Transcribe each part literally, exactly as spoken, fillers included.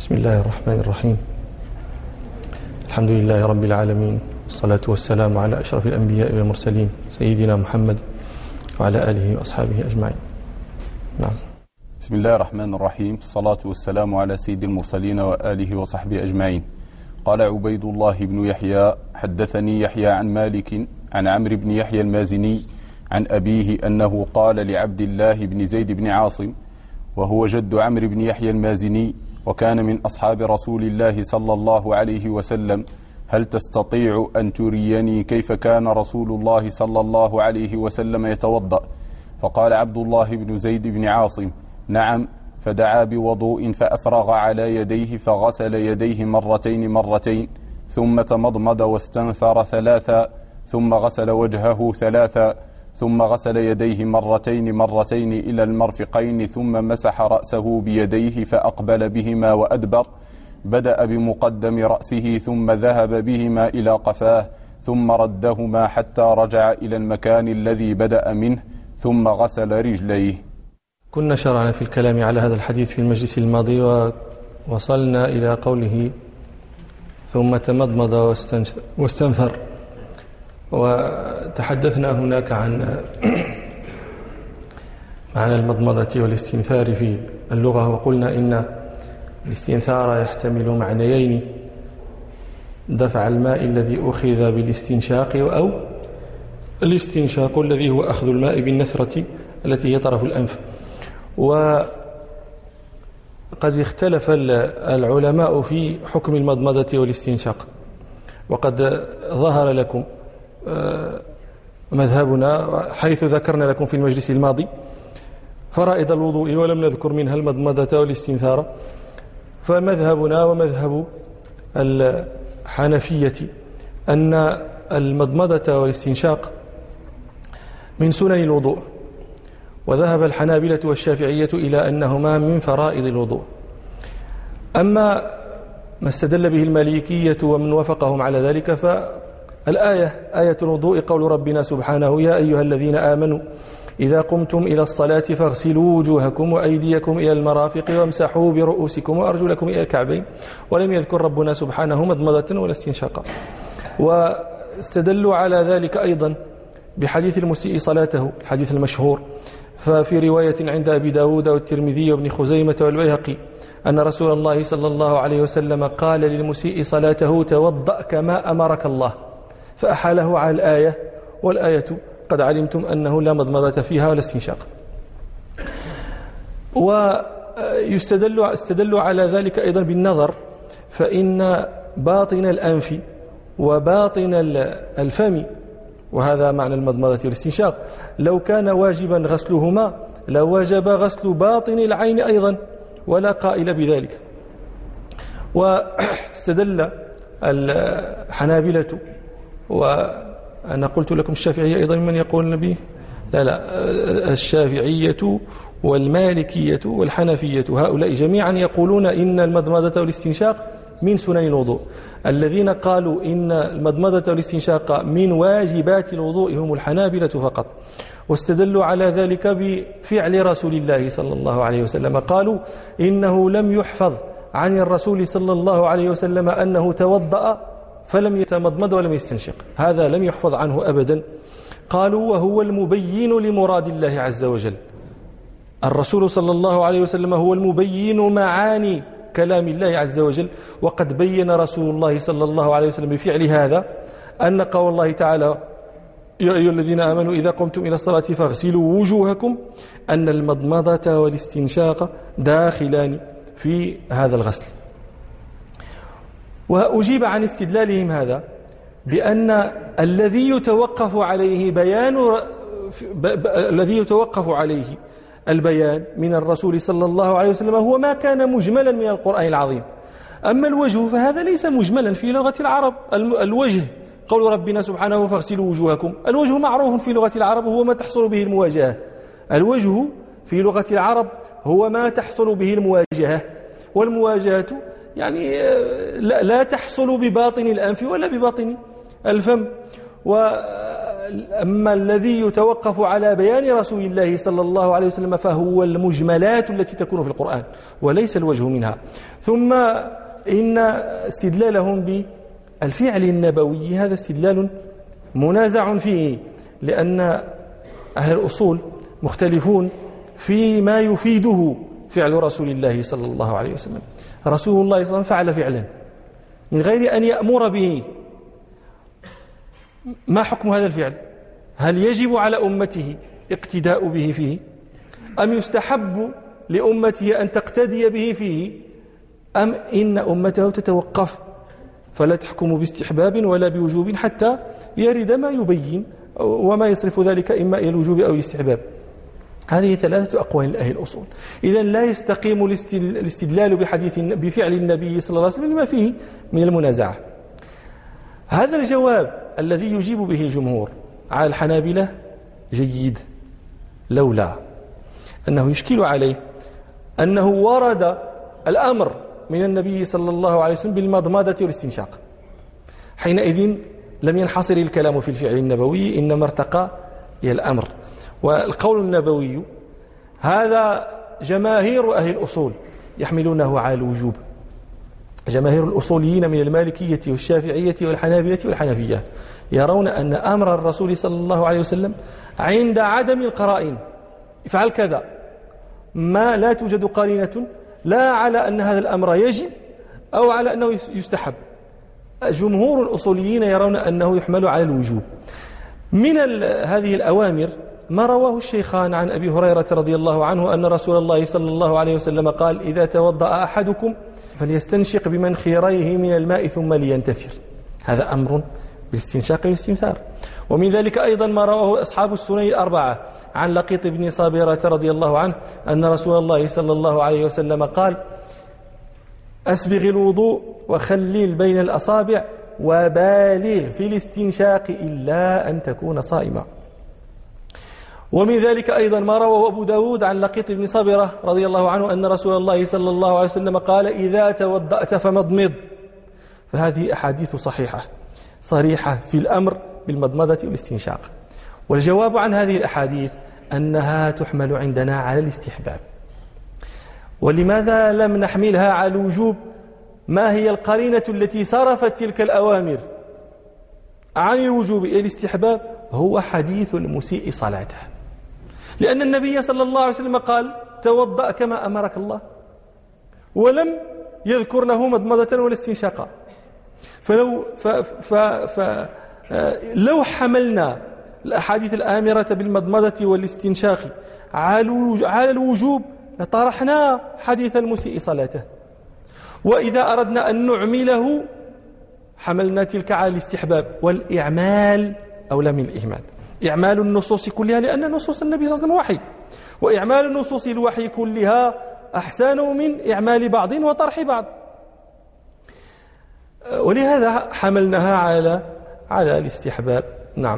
بسم الله الرحمن الرحيم. الحمد لله رب العالمين، والصلاة والسلام على أشرف الأنبياء والمرسلين سيدنا محمد وعلى آله وأصحابه أجمعين. نعم. بسم الله الرحمن الرحيم، الصلاة والسلام على سيد المرسلين وآله وصحبه أجمعين. قال عبيد الله بن يحيى: حدثني يحيى عن مالك عن عمرو بن يحيى المازني عن أبيه أنه قال لعبد الله بن زيد بن عاصم، وهو جد عمرو بن يحيى المازني وكان من أصحاب رسول الله صلى الله عليه وسلم: هل تستطيع أن تريني كيف كان رسول الله صلى الله عليه وسلم يتوضأ؟ فقال عبد الله بن زيد بن عاصم: نعم. فدعا بوضوء فأفرغ على يديه فغسل يديه مرتين مرتين، ثم تمضمض واستنثر ثلاثا، ثم غسل وجهه ثلاثا، ثم غسل يديه مرتين مرتين إلى المرفقين، ثم مسح رأسه بيديه فأقبل بهما وأدبر، بدأ بمقدم رأسه ثم ذهب بهما إلى قفاه، ثم ردهما حتى رجع إلى المكان الذي بدأ منه، ثم غسل رجليه. كنا شرعنا في الكلام على هذا الحديث في المجلس الماضي، ووصلنا إلى قوله ثم تمضمض واستنثر، وتحدثنا هناك عن معنى المضمضة والاستنثار في اللغة، وقلنا إن الاستنثار يحتمل معنيين: دفع الماء الذي أخذ بالاستنشاق، أو الاستنشاق الذي هو أخذ الماء بالنثرة التي هي طرف الأنف. وقد اختلف العلماء في حكم المضمضة والاستنشاق، وقد ظهر لكم مذهبنا حيث ذكرنا لكم في المجلس الماضي فرائض الوضوء ولم نذكر منها المضمضة والاستنثار. فمذهبنا ومذهب الحنفية أن المضمضة والاستنشاق من سنن الوضوء، وذهب الحنابلة والشافعية إلى أنهما من فرائض الوضوء. أما ما استدل به المالكية ومن وافقهم على ذلك فالآية آية الوضوء قول ربنا سبحانه: يا أيها الذين آمنوا إذا قمتم إلى الصلاة فاغسلوا وجوهكم وأيديكم إلى المرافق وامسحوا برؤوسكم وأرجلكم إلى الكعبين. ولم يذكر ربنا سبحانه مضمضة ولا استنشاقا. واستدلوا على ذلك أيضا بحديث المسيء صلاته، الحديث المشهور، ففي رواية عند أبي داود والترمذي وابن خزيمة والبيهقي أن رسول الله صلى الله عليه وسلم قال للمسيء صلاته: توضأ كما أمرك الله، فأحاله على الآية، والآية قد علمتم أنه لا مضمضة فيها ولا استنشاق. ويستدل استدلوا على ذلك أيضا بالنظر، فإن باطن الأنف وباطن الفم، وهذا معنى المضمضة والاستنشاق، لو كان واجبا غسلهما لوجب غسل باطن العين أيضا، ولا قائل بذلك. واستدل الحنابلة، وأنا قلت لكم الشافعية أيضا من يقول النبي لا لا الشافعية والمالكية والحنفية هؤلاء جميعا يقولون إن المضمضة والاستنشاق من سنن الوضوء. الذين قالوا إن المضمضة والاستنشاق من واجبات الوضوء هم الحنابلة فقط، واستدلوا على ذلك بفعل رسول الله صلى الله عليه وسلم. قالوا إنه لم يحفظ عن الرسول صلى الله عليه وسلم أنه توضأ فلم يتمضمض ولم يستنشق، هذا لم يحفظ عنه أبدا. قالوا وهو المبين لمراد الله عز وجل، الرسول صلى الله عليه وسلم هو المبين معاني كلام الله عز وجل. وقد بين رسول الله صلى الله عليه وسلم بفعل هذا أن قول الله تعالى: يا أيها الذين آمنوا إذا قمتم إلى الصلاة فاغسلوا وجوهكم، أن المضمضة والاستنشاق داخلان في هذا الغسل. وأجيب عن استدلالهم هذا بأن الذي يتوقف عليه بيان الذي يتوقف عليه البيان من الرسول صلى الله عليه وسلم هو ما كان مجملا من القرآن العظيم. أما الوجه فهذا ليس مجملا في لغة العرب. الوجه قول ربنا سبحانه: فاغسلوا وجوهكم، الوجه معروف في لغة العرب هو ما تحصل به المواجهة. الوجه في لغة العرب هو ما تحصل به المواجهة، والمواجهة يعني لا تحصل بباطن الأنف ولا بباطن الفم. أما الذي يتوقف على بيان رسول الله صلى الله عليه وسلم فهو المجملات التي تكون في القرآن وليس الوجه منها. ثم إن استدلالهم بالفعل النبوي هذا استدلال منازع فيه، لأن أهل الأصول مختلفون فيما يفيده فعل رسول الله صلى الله عليه وسلم. رسول الله صلى الله عليه وسلم فعل فعلا من غير أن يأمر به، ما حكم هذا الفعل؟ هل يجب على أمته اقتداء به فيه، أم يستحب لأمته أن تقتدي به فيه، أم إن أمته تتوقف فلا تحكم باستحباب ولا بوجوب حتى يرد ما يبين وما يصرف ذلك إما إلى الوجوب أو الاستحباب؟ هذه ثلاثة أقوال لأهل الأصول. إذن لا يستقيم الاستدلال بحديث بفعل النبي صلى الله عليه وسلم لما فيه من المنازعة. هذا الجواب الذي يجيب به الجمهور على الحنابلة جيد، لولا أنه يشكل عليه أنه ورد الأمر من النبي صلى الله عليه وسلم بالمضمضة والاستنشاق، حينئذ لم ينحصر الكلام في الفعل النبوي، إنما ارتقى إلى الأمر. والقول النبوي هذا جماهير أهل الأصول يحملونه على الوجوب، جماهير الأصوليين من المالكية والشافعية والحنابلة والحنفية يرون أن أمر الرسول صلى الله عليه وسلم عند عدم القرائن افعل كذا، ما لا توجد قرينة لا على أن هذا الأمر يجب أو على أنه يستحب. جمهور الأصوليين يرون أنه يحمل على الوجوب. من هذه الأوامر ما رواه الشيخان عن أبي هريرة رضي الله عنه أن رسول الله صلى الله عليه وسلم قال: إذا توضأ أحدكم فليستنشق بمنخريه من الماء ثم لينتثر. هذا أمر بالاستنشاق والاستنثار. ومن ذلك أيضا ما رواه أصحاب السنن الأربعة عن لقيط بن صابرة رضي الله عنه أن رسول الله صلى الله عليه وسلم قال: أسبغ الوضوء وخلل بين الأصابع وبالغ في الاستنشاق إلا أن تكون صائما. ومن ذلك أيضا ما رواه أبو داود عن لقيط بن صابرة رضي الله عنه أن رسول الله صلى الله عليه وسلم قال: إذا توضأت فمضمض. فهذه أحاديث صحيحة صريحة في الأمر بالمضمضة والاستنشاق. والجواب عن هذه الأحاديث أنها تحمل عندنا على الاستحباب. ولماذا لم نحملها على الوجوب؟ ما هي القرينة التي صرفت تلك الأوامر عن الوجوب إلى الاستحباب؟ هو حديث المسيء صلاته، لأن النبي صلى الله عليه وسلم قال: توضأ كما أمرك الله، ولم يذكر له مضمضة ولا استنشاقا. فلو ف ف ف لو حملنا الأحاديث الآمرة بالمضمضة والاستنشاق على الوجوب لطرحنا حديث المسيء صلاته، وإذا أردنا أن نعمله حملنا تلك على الاستحباب، والإعمال أولى من الإهمال. إعمال النصوص كلها، لأن نصوص النبي صلى الله عليه وسلم وحي، وإعمال النصوص الوحي كلها أحسن من إعمال بعض وطرح بعض. ولهذا حملناها على على الاستحباب. نعم.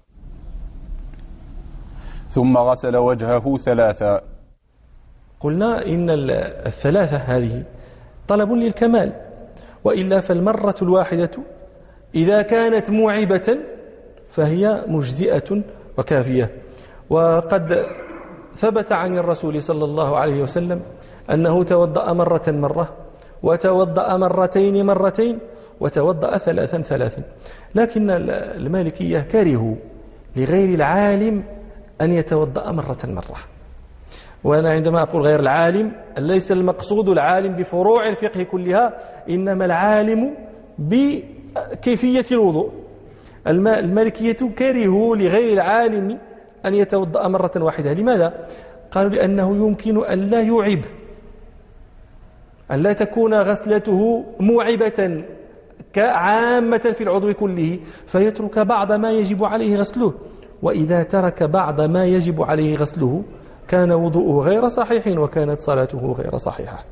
ثم غسل وجهه ثلاثا. قلنا إن الثلاثة هذه طلب للكمال، وإلا فالمرة الواحدة إذا كانت موعبة فهي مجزئة وكافية. وقد ثبت عن الرسول صلى الله عليه وسلم أنه توضأ مرة مرة، وتوضأ مرتين مرتين، وتوضأ ثلاثا ثلاثا. لكن المالكية كرهوا لغير العالم أن يتوضأ مرة مرة. وأنا عندما أقول غير العالم ليس المقصود العالم بفروع الفقه كلها، إنما العالم بكيفية الوضوء. المالكية كرهوا لغير العالم أن يتوضأ مرة واحدة. لماذا؟ قالوا لأنه يمكن أن لا يعب، أن لا تكون غسلته موعبة كعامة في العضو كله، فيترك بعض ما يجب عليه غسله. وإذا ترك بعض ما يجب عليه غسله كان وضوءه غير صحيح وكانت صلاته غير صحيحة.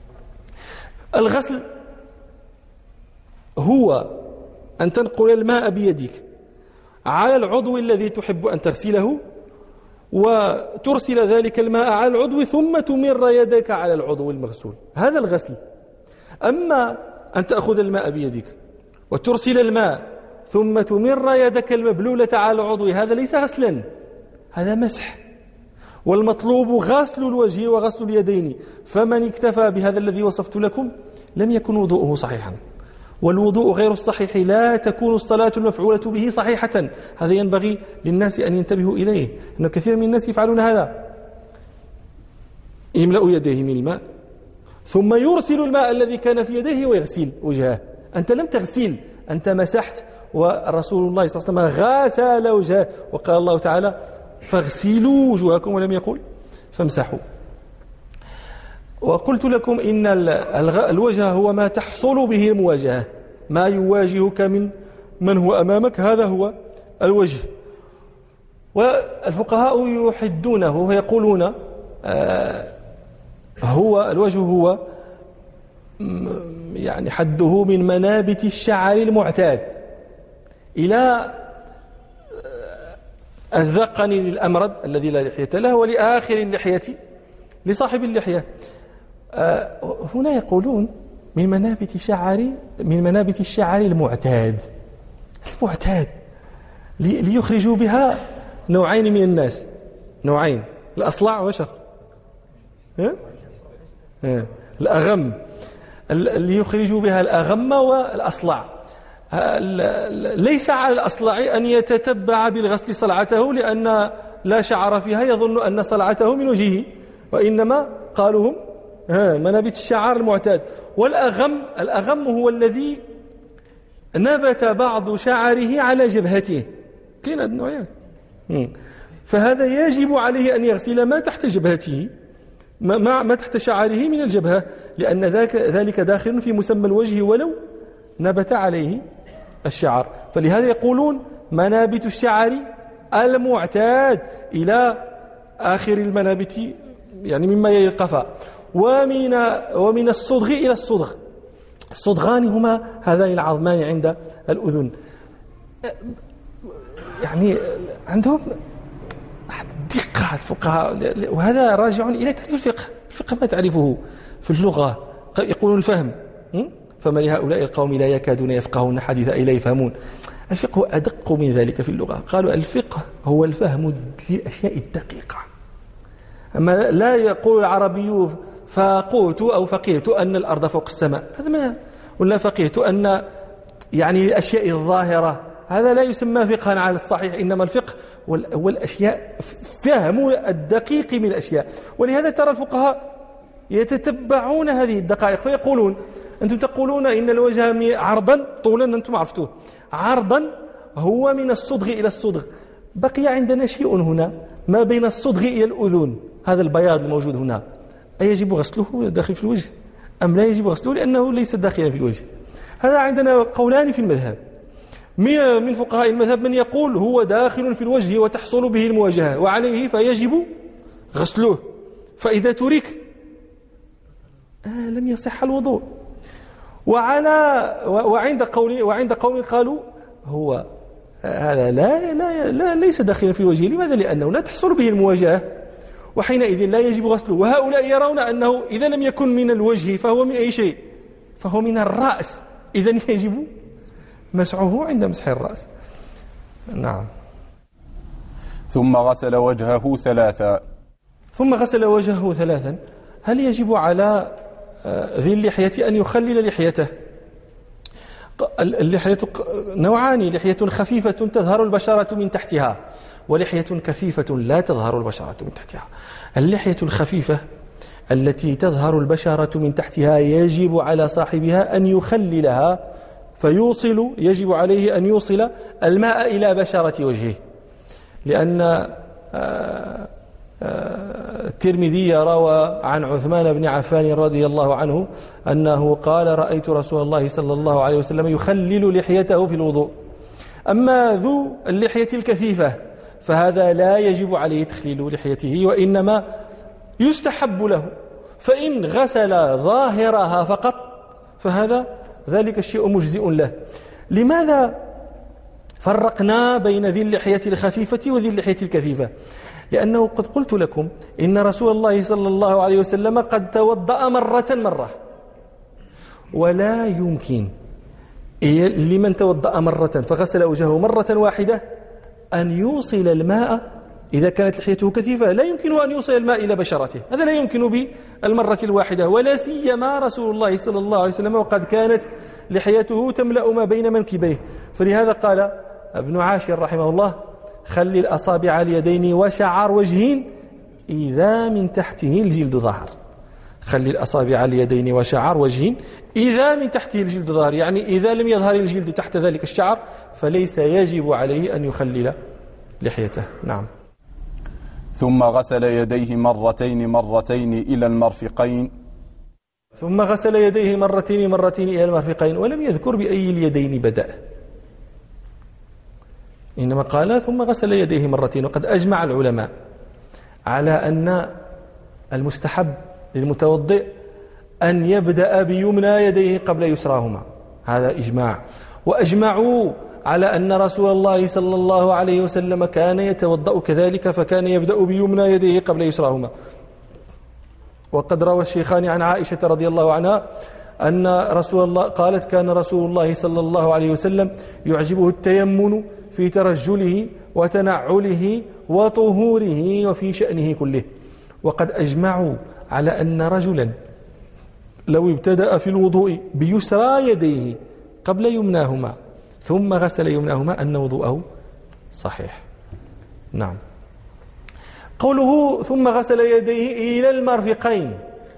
الغسل هو أن تنقل الماء بيدك على العضو الذي تحب أن تغسله، وترسل ذلك الماء على العضو ثم تمر يدك على العضو المغسول. هذا الغسل. أما أن تأخذ الماء بيدك وترسل الماء ثم تمر يدك المبلولة على العضو، هذا ليس غسلا، هذا مسح. والمطلوب غسل الوجه وغسل اليدين، فمن اكتفى بهذا الذي وصفت لكم لم يكن وضوءه صحيحا. والوضوء غير الصحيح لا تكون الصلاة المفعولة به صحيحة. هذا ينبغي للناس أن ينتبهوا إليه، أن كثير من الناس يفعلون هذا، يملأ يديه من الماء ثم يرسل الماء الذي كان في يديه ويغسل وجهه. أنت لم تغسل، أنت مسحت. ورسول الله صلى الله عليه وسلم غسل وجهه، وقال الله تعالى فاغسلوا وجوهكم، ولم يقل فامسحوا. وقلت لكم إن الوجه هو ما تحصل به المواجهة، ما يواجهك من من هو أمامك، هذا هو الوجه. والفقهاء يحدونه ويقولون آه هو الوجه هو يعني حده من منابت الشعر المعتاد إلى الذقن للأمرد الذي لا لحية له، ولآخر اللحية لصاحب اللحية. آه هنا يقولون من منابت شعر من منابت الشعر المعتاد المعتاد ليخرجوا بها نوعين من الناس، نوعين، الأصلع وشخ الأغم، ليخرجوا بها الأغم والأصلع. ليس على الأصلع أن يتتبع بالغسل صلعته، لأن لا شعر فيها يظن أن صلعته من وجهه، وإنما قالوا هم منابت الشعر المعتاد. والأغم الأغم هو الذي نبت بعض شعره على جبهته، كاين هذا النوعين، فهذا يجب عليه أن يغسل ما تحت جبهته، ما, ما تحت شعره من الجبهة، لأن ذاك ذلك داخل في مسمى الوجه ولو نبت عليه الشعر. فلهذا يقولون منابت الشعر المعتاد إلى آخر المنابت، يعني مما يلي القفا، ومن ومن الصدغ إلى الصدغ. الصدغان هما هذان العظمان عند الأذن. يعني عندهم دقة الفقهاء، وهذا راجع إلى تعريف الفقه. الفقه ما تعرفه في اللغة، يقولون الفهم، فما لهؤلاء القوم لا يكادون يفقهون حديثا أي لا يفهمون. الفقه أدق من ذلك في اللغة. قالوا الفقه هو الفهم للأشياء الدقيقة. أما لا يقول العربي فقهت أو فقهت أن الأرض فوق السماء، هذا ما، ولا فقهت أن يعني الأشياء الظاهرة، هذا لا يسمى فقها على الصحيح. إنما الفقه هو الأشياء، فهم الدقيق من الأشياء. ولهذا ترى الفقهاء يتتبعون هذه الدقائق، فيقولون أنتم تقولون إن الوجه عرضا طولا، أنتم عرفتوه، عرضا هو من الصدغ إلى الصدغ. بقي عندنا شيء هنا ما بين الصدغ إلى الأذن، هذا البياض الموجود هنا، أيجب غسله داخل في الوجه أم لا يجب غسله لأنه ليس داخلا في الوجه؟ هذا عندنا قولان في المذهب. من من فقهاء المذهب من يقول هو داخل في الوجه وتحصل به المواجهة وعليه فيجب غسله، فإذا ترك آه لم يصح الوضوء. وعلى وعند قول وعند قوم قالوا هو هذا لا لا, لا ليس داخلا في الوجه. لماذا؟ لأنه لا تحصل به المواجهة، وحينئذ لا يجب غسله. وهؤلاء يرون أنه إذا لم يكن من الوجه فهو من أي شيء، فهو من الرأس، إذن يجب مسحه عند مسح الرأس. نعم. ثم غسل وجهه ثلاثا ثم غسل وجهه ثلاثا. هل يجب على ذي اللحية أن يخلل لحيته؟ اللحية نوعان، لحية خفيفة تظهر البشرة من تحتها، ولحية كثيفة لا تظهر البشرة من تحتها. اللحية الخفيفة التي تظهر البشرة من تحتها يجب على صاحبها أن يخللها، فيوصل يجب عليه أن يوصل الماء إلى بشرة وجهه، لأن الترمذي روى عن عثمان بن عفان رضي الله عنه أنه قال رأيت رسول الله صلى الله عليه وسلم يخلل لحيته في الوضوء. أما ذو اللحية الكثيفة فهذا لا يجب عليه تخليل لحيته، وإنما يستحب له، فإن غسل ظاهرها فقط فهذا ذلك الشيء مجزئ له. لماذا فرقنا بين ذي اللحية الخفيفة وذي اللحية الكثيفة؟ لأنه قد قلت لكم إن رسول الله صلى الله عليه وسلم قد توضأ مرة مرة، ولا يمكن لمن توضأ مرة فغسل وجهه مرة واحدة أن يوصل الماء إذا كانت لحيته كثيفة، لا يمكن أن يوصل الماء إلى بشرته، هذا لا يمكن بالمرة الواحدة، ولا سيما رسول الله صلى الله عليه وسلم وقد كانت لحيته تملأ ما بين منكبيه. فلهذا قال ابن عاشر رحمه الله: خلي الأصابع اليدين وشعر وجه إذا من تحته الجلد ظهر. خلي الأصابع اليدين وشعر وجه إذا من تحته الجلد ظهر، يعني إذا لم يظهر الجلد تحت ذلك الشعر فليس يجب عليه أن يخلل لحيته. نعم. ثم غسل يديه مرتين مرتين إلى المرفقين. ثم غسل يديه مرتين مرتين إلى المرفقين، ولم يذكر بأي اليدين بدأ، إنما قال ثم غسل يديه مرتين. وقد أجمع العلماء على أن المستحب للمتوضئ أن يبدأ بيمنى يديه قبل يسراهما، هذا إجماع. وأجمعوا على أن رسول الله صلى الله عليه وسلم كان يتوضأ كذلك، فكان يبدأ بيمنى يديه قبل يسراهما. وقد روى الشيخان عن عائشة رضي الله عنها أن رسول الله قالت: كان رسول الله صلى الله عليه وسلم يعجبه التيمن في ترجله وتنعله وطهوره وفي شأنه كله. وقد أجمعوا على أن رجلا لو ابتدأ في الوضوء بيسرى يديه قبل يمناهما ثم غسل يمناهما أن وضوءه صحيح. نعم. قوله ثم غسل يديه إلى المرفقين،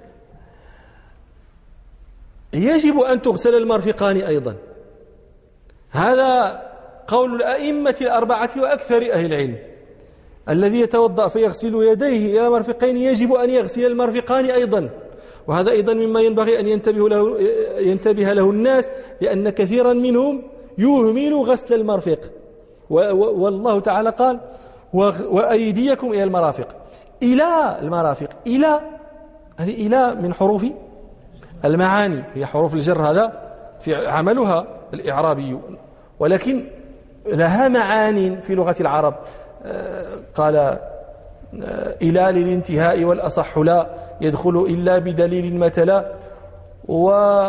يجب أن تغسل المرفقان أيضا، هذا قول الأئمة الأربعة وأكثر أهل العلم. الذي يتوضأ فيغسل يديه إلى المرفقين يجب أن يغسل المرفقان أيضا، وهذا أيضا مما ينبغي أن ينتبه له, ينتبه له الناس، لأن كثيرا منهم يهمل غسل المرفق. والله تعالى قال: وأيديكم إلى المرافق. إلى المرافق، إلى هذه إلى من حروف المعاني، هي حروف الجر، هذا في عملها الإعرابي، ولكن لها معان في لغة العرب. قال: إلى للانتهاء والأصح لا يدخل إلا بدليل مثلا، و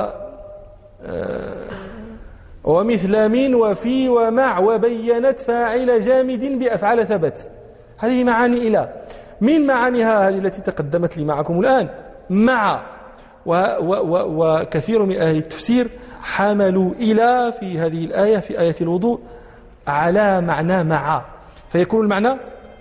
ومثل من وفي ومع وبينت فاعل جامد بأفعال ثبت. هذه معاني إلى. من معانيها هذه التي تقدمت لي معكم الآن مع، وكثير من أهل التفسير حملوا إلى في هذه الآية في آية الوضوء على معنى مع، فيكون المعنى: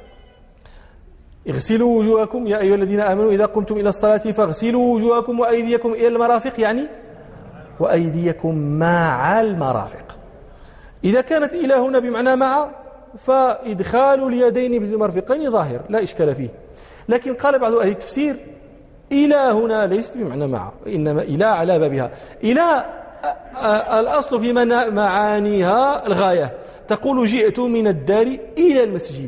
اغسلوا وجوهكم يا أيها الذين آمنوا إذا قمتم إلى الصلاة فاغسلوا وجوهكم وأيديكم إلى المرافق، يعني وأيديكم مع المرافق. إذا كانت إلى هنا بمعنى مع فإدخال اليدين في المرفقين ظاهر لا إشكال فيه، لكن قال بعض أهل التفسير: إلى هنا ليست بمعنى مع، إنما إلى على بابها. إلى الأصل في معانيها الغاية، تقول: جئت من الدار إلى المسجد،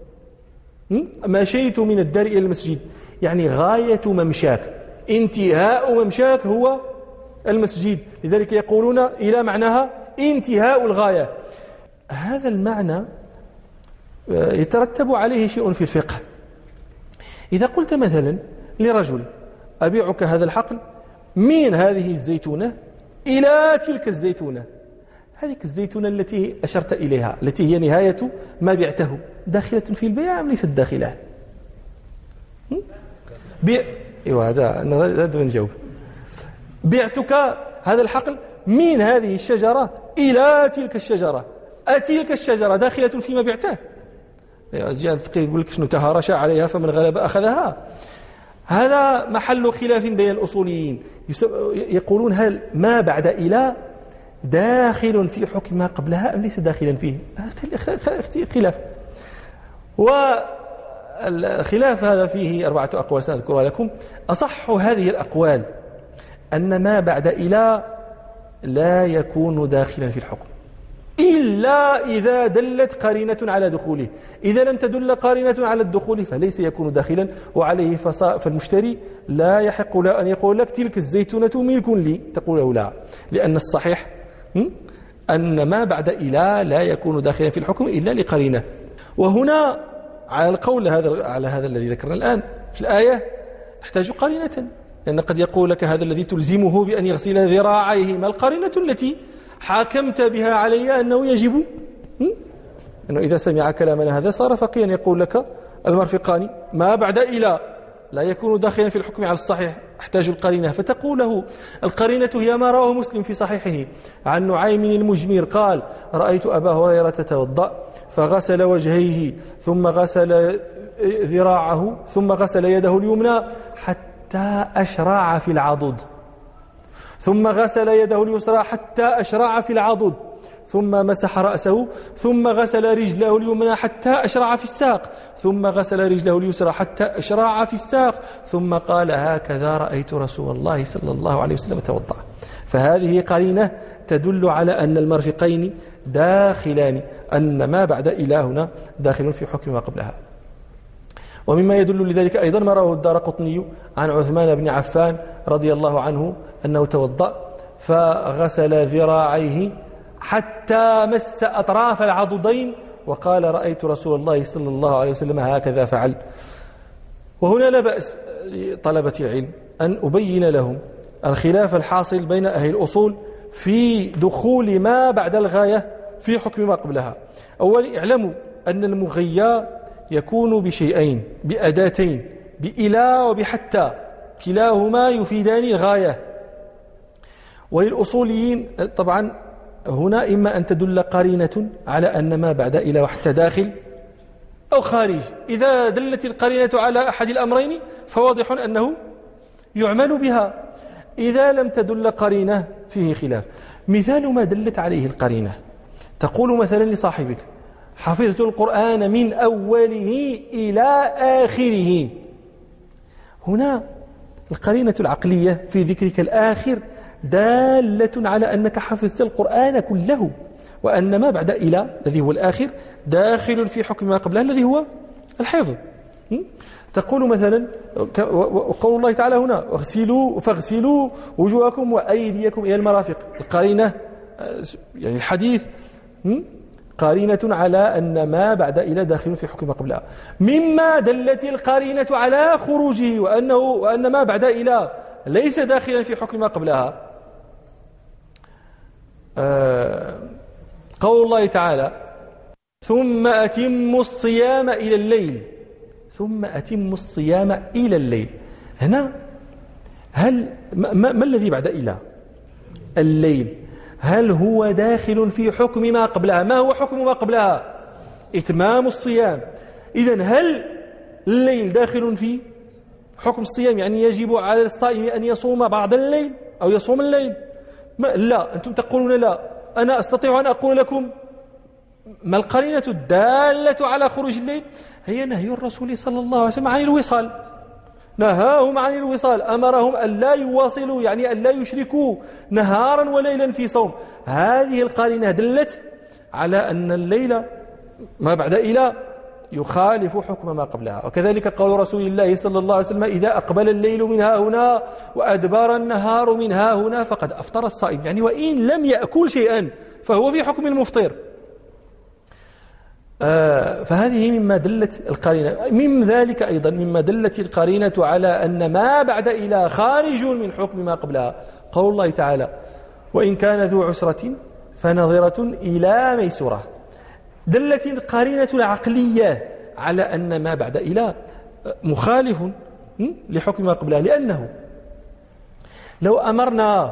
مشيت من الدار إلى المسجد، يعني غاية ممشاك، انتهاء ممشاك هو المسجد، لذلك يقولون إلى معناها انتهاء الغاية. هذا المعنى يترتب عليه شيء في الفقه. إذا قلت مثلا لرجل: أبيعك هذا الحقل من هذه الزيتونة إلى تلك الزيتونة، هذه الزيتونة التي أشرت إليها التي هي نهاية ما بعته داخلة في البيع أم ليست داخلة؟ بيع إيوه هذا هذا نجاوب. بعتك هذا الحقل من هذه الشجرة إلى تلك الشجرة، أتلك الشجرة داخلة فيما بعته؟ جاء الفقيه يقول لك شنو تهارش عليها فمن غلب أخذها. هذا محل خلاف بين الأصوليين، يقولون: هل ما بعد إلى داخل في حكم ما قبلها أم ليس داخلا فيه؟ خلاف. والخلاف هذا فيه أربعة أقوال سأذكرها لكم. أصح هذه الأقوال أن ما بعد إلى لا يكون داخلا في الحكم إلا إذا دلت قرينة على دخوله. إذا لم تدل قرينة على الدخول فليس يكون داخلا، وعليه فالمشتري لا يحق له أن يقول لك: تلك الزيتونة ملك لي، تقول له لا، لأن الصحيح أن ما بعد إلى لا يكون داخلا في الحكم إلا لقرينة. وهنا على القول هذا على هذا الذي ذكرنا الآن في الآية يحتاج قرينة، لأن قد يقول لك هذا الذي تلزمه بأن يغسل ذراعيه، ما القرينة التي حاكمت بها علي أنه يجب، أنه إذا سمع كلامنا هذا صار فقيا. يقول لك المرفقاني ما بعد إلى لا يكون داخلا في الحكم على الصحيح، احتاج القرينة. فتقول له القرينة هي ما رواه مسلم في صحيحه عن نعيم المجمير قال رأيت أبا هريرة توضأ فغسل وجهيه ثم غسل ذراعه ثم غسل يده اليمنى حتى أشرع في العضد، ثم غسل يده اليسرى حتى أشرع في العضد، ثم مسح رأسه، ثم غسل رجله اليمنى حتى أشرع في الساق، ثم غسل رجله اليسرى حتى أشرع في الساق، ثم قال هكذا رأيت رسول الله صلى الله عليه وسلم توضأ. فهذه قرينة تدل على أن المرفقين داخلان، أن ما بعد إلى هنا داخل في حكم ما قبلها. ومما يدل لذلك أيضا ما رواه الدارقطني عن عثمان بن عفان رضي الله عنه أنه توضأ فغسل ذراعيه حتى مس أطراف العضدين وقال رأيت رسول الله صلى الله عليه وسلم هكذا فعل. وهنا لا بأس لطلبة العلم أن أبين لهم الخلاف الحاصل بين أهل الأصول في دخول ما بعد الغاية في حكم ما قبلها. أولا اعلموا أن المغيى يكون بشيئين، بأداتين، بإلى وبحتى، كلاهما يفيدان الغاية. وللأصوليين طبعا هنا إما أن تدل قرينة على أن ما بعد إلى وحتى داخل أو خارج. إذا دلت القرينة على أحد الأمرين فواضح أنه يعمل بها. إذا لم تدل قرينة فيه خلاف. مثال ما دلت عليه القرينة، تقول مثلا لصاحبك حفظت القرآن من أوله إلى آخره. هنا القرينة العقلية في ذكرك الآخر دالة على أنك حفظت القرآن كله، وأن ما بعد إلى الذي هو الآخر داخل في حكم ما قبله الذي هو الحفظ. تقول مثلا وقول الله تعالى هنا اغسلوا فاغسلوا وجوهكم وأيديكم إلى المرافق. القرينة يعني الحديث قرينة على أن ما بعد إلى داخل في حكم ما قبلها. مما دلت القرينة على خروجه وأنه وأن ما بعد إلى ليس داخلا في حكم ما قبلها آه قول الله تعالى ثم أتموا الصيام إلى الليل، ثم أتموا الصيام إلى الليل. هنا هل ما, ما الذي بعد إلى الليل؟ هل هو داخل في حكم ما قبلها؟ ما هو حكم ما قبلها؟ إتمام الصيام. إذن هل الليل داخل في حكم الصيام؟ يعني يجب على الصائم أن يصوم بعض الليل أو يصوم الليل؟ ما لا، أنتم تقولون لا. أنا أستطيع أن أقول لكم ما القرينة الدالة على خروج الليل؟ هي نهي الرسول صلى الله عليه وسلم عن الوصال. نهاهم عن الوصال، أمرهم أن لا يواصلوا، يعني أن لا يشركوا نهارا وليلا في صوم. هذه القرينة دلت على أن الليل ما بعد إلى يخالف حكم ما قبلها. وكذلك قول رسول الله صلى الله عليه وسلم إذا أقبل الليل من ها هنا وأدبر النهار من ها هنا فقد أفطر الصائم، يعني وإن لم يأكل شيئا فهو في حكم المفطر. آه فهذه مما دلت القرينة. من ذلك أيضا مما دلت القرينة على أن ما بعد إلى خارج من حكم ما قبلها قول الله تعالى وإن كان ذو عسرة فنظرة إلى ميسورة. دلت القرينة العقلية على أن ما بعد إلى مخالف لحكم ما قبلها، لأنه لو أمرنا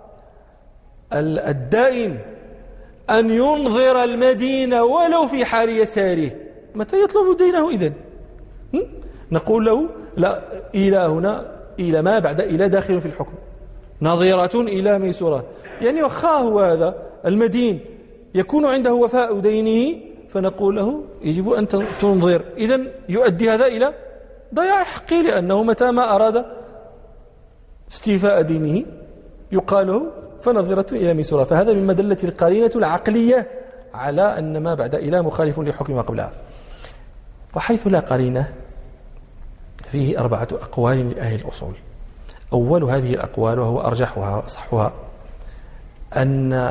الدائن أن ينظر المدين ولو في حال يساره متى يطلب دينه؟ إذن نقول له لا، إلى هنا إلى ما بعد إلى داخل في الحكم، نظيرة إلى ميسورة. يعني وخاه هذا المدين يكون عنده وفاء دينه فنقول له يجب أن تنظر. إذن يؤدي هذا إلى ضياع حقه، لأنه متى ما أراد استيفاء دينه يقال له فنظرة إلى ميسورة. فهذا مما دلت القرينة العقلية على أن ما بعد إلى مخالف لحكم ما قبلها. وحيث لا قرينة فيه أربعة أقوال لأهل الأصول. أول هذه الأقوال وهو أرجحها وأصحها أن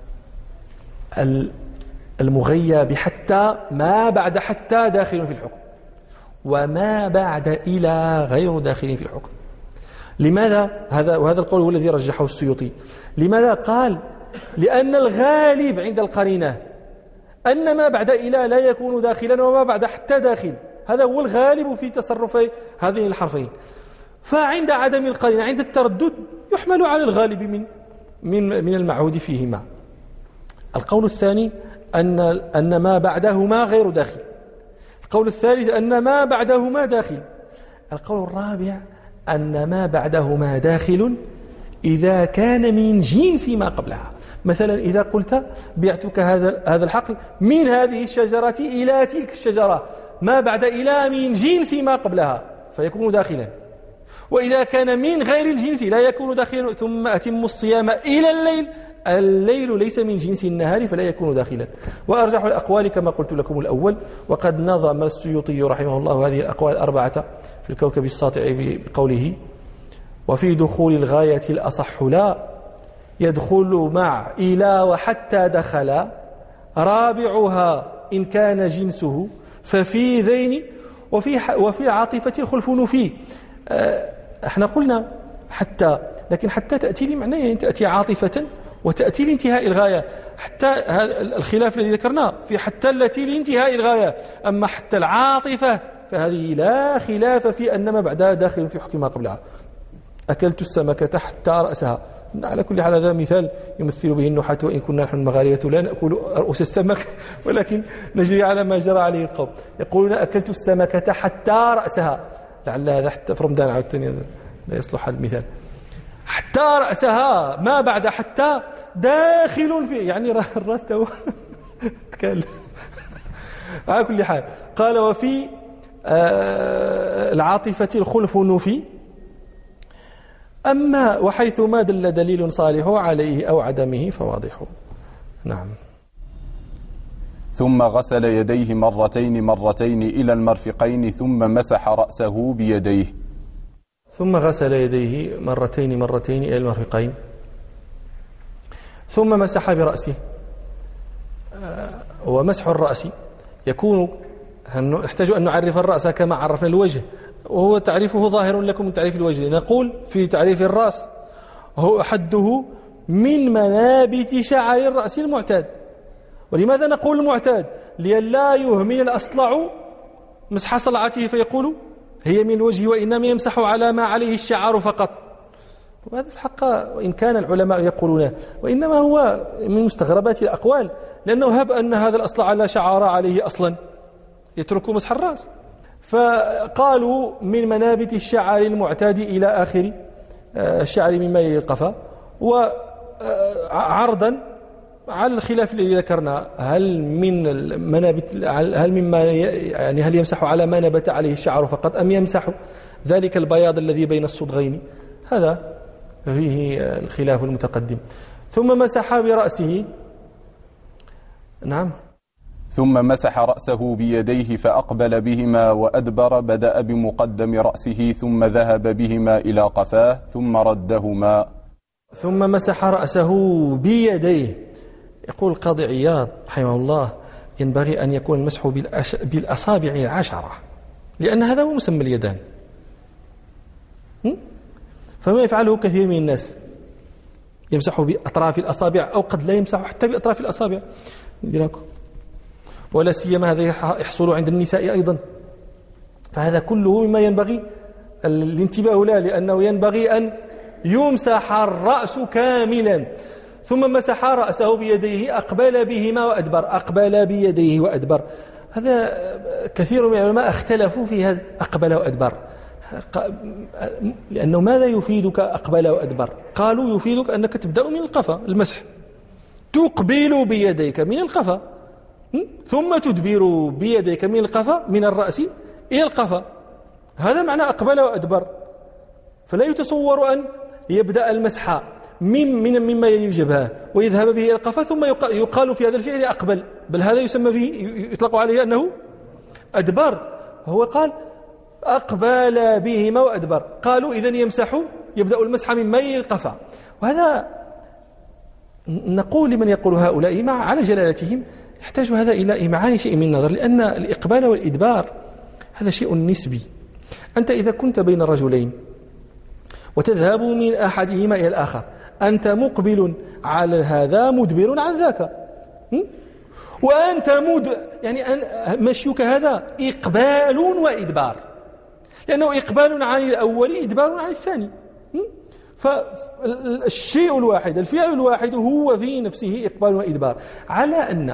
المغيى بحتى ما بعد حتى داخل في الحكم، وما بعد إلى غير داخل في الحكم. لماذا هذا؟ وهذا القول هو الذي رجحه السيوطي. لماذا قال لأن الغالب عند القرينة أن ما بعد إلى لا يكون داخلا وما بعد حتى داخل، هذا هو الغالب في تصرفي هذين الحرفين. فعند عدم القرينة عند التردد يحمل على الغالب من من من المعهود فيهما. القول الثاني أن أن ما بعدهما غير داخل. القول الثالث أن ما بعدهما داخل. القول الرابع أن ما بعدهما داخل إذا كان من جنس ما قبلها. مثلا إذا قلت بعتك هذا هذا الحقل من هذه الشجرة إلى تلك الشجرة، ما بعد إلى من جنس ما قبلها فيكون داخلا. وإذا كان من غير الجنس لا يكون داخلا. ثم أتم الصيام إلى الليل، الليل ليس من جنس النهار فلا يكون داخلا. وأرجح الأقوال كما قلت لكم الأول، وقد نظم السيوطي رحمه الله هذه الأقوال الأربعة في الكوكب الساطع بقوله: وفي دخول الغاية الأصح لا يدخل مع إلى وحتى دخل، رابعها إن كان جنسه ففي ذين وفي وفي العاطفة الخلف نفي. احنا قلنا حتى، لكن حتى تأتي لمعنى تأتي عاطفة وتأتي لانتهاء الغاية. حتى هذا الخلاف الذي ذكرناه في حتى التي لانتهاء الغاية. أما حتى العاطفة فهذه لا خلاف في أن ما بعدها داخل في حكم ما قبلها. أكلت السمكة حتى رأسها. على كل حال هذا مثال يمثل به النحاة، وإن كنا نحن المغاربة لا نأكل رؤوس السمك ولكن نجري على ما جرى عليه القوم. يقولون أكلت السمكة حتى رأسها، لعل هذا حتى في رمضان عاودتني لا يصلح هذا المثال. حتى رأسها ما بعد حتى داخل في، يعني الرأس تو تكلم. على كل حال قال: وفي آه العاطفة الخلف نفي. أما وحيث ما دل دليل صالح عليه أو عدمه فواضح. نعم. ثم غسل يديه مرتين مرتين إلى المرفقين ثم مسح رأسه بيديه. ثم غسل يديه مرتين مرتين إلى المرفقين ثم مسح برأسه. ومسح الرأس يكون، نحتاج أن نعرف الرأس كما عرفنا الوجه، وهو تعريفه ظاهر لكم من تعريف الوجه. نقول في تعريف الرأس هو حده من منابت شعر الرأس المعتاد. ولماذا نقول المعتاد؟ لئلا يهمل الأصلع مسح صلعته فيقول هي من الوجه وإنما يمسح على ما عليه الشعر فقط. وهذا في الحق وإن كان العلماء يقولون، وإنما هو من مستغربات الأقوال، لأنه هب أن هذا الأصلع لا شعر عليه أصلا يترك مسح الرأس. فقالوا من منابت الشعر المعتاد إلى آخر الشعر مما يلي القفا. وعرضا على الخلاف الذي ذكرنا، هل من المنابت هل مما يعني هل يمسح على ما نبت عليه الشعر فقط أم يمسح ذلك البياض الذي بين الصدغين؟ هذا فيه الخلاف المتقدم. ثم مسح برأسه. نعم. ثم مسح رأسه بيديه فأقبل بهما وأدبر، بدأ بمقدم رأسه ثم ذهب بهما إلى قفاه ثم ردهما. ثم مسح رأسه بيديه. يقول القاضي عياض رحمه الله: ينبغي أن يكون المسح بالأصابع العشرة، لأن هذا هو مسمى اليدان. فما يفعله كثير من الناس يمسح بأطراف الأصابع، أو قد لا يمسح حتى بأطراف الأصابع، ولا سيما هذا يحصل عند النساء أيضا. فهذا كله مما ينبغي الانتباه له، لأنه ينبغي أن يمسح الرأس كاملا. ثم مسح رأسه بيديه، أقبل بهما وأدبر. أقبل بيديه وأدبر، هذا كثير من العلماء اختلفوا في هذا أقبل وأدبر، لأنه ماذا يفيدك أقبل وأدبر؟ قالوا يفيدك أنك تبدأ من القفا، المسح تقبل بيديك من القفا ثم تدبر بيديك من القفا من الرأس إلى القفا. هذا معنى أقبل وأدبر. فلا يتصور أن يبدأ المسح من من مما يلي الجبهة ويذهب به إلى القفا ثم يقال في هذا الفعل أقبل، بل هذا يسمى فيه يطلق عليه أنه أدبر. هو قال أقبل بهما وأدبر، قالوا إذن يمسح يبدأ المسح من ميل القفا. وهذا نقول لمن يقول هؤلاء مع على جلالتهم يحتاج هذا إلى إمعان شيء من النظر، لأن الإقبال والإدبار هذا شيء نسبي. أنت إذا كنت بين رجلين وتذهب من أحدهما إلى الآخر، أنت مقبل على هذا مدبر عن ذاك، وأنت مد يعني مشيك هذا إقبال وإدبار، لأنه إقبال عن الأول إدبار عن الثاني. فالشيء الواحد الفعل الواحد هو في نفسه إقبال وإدبار، على أن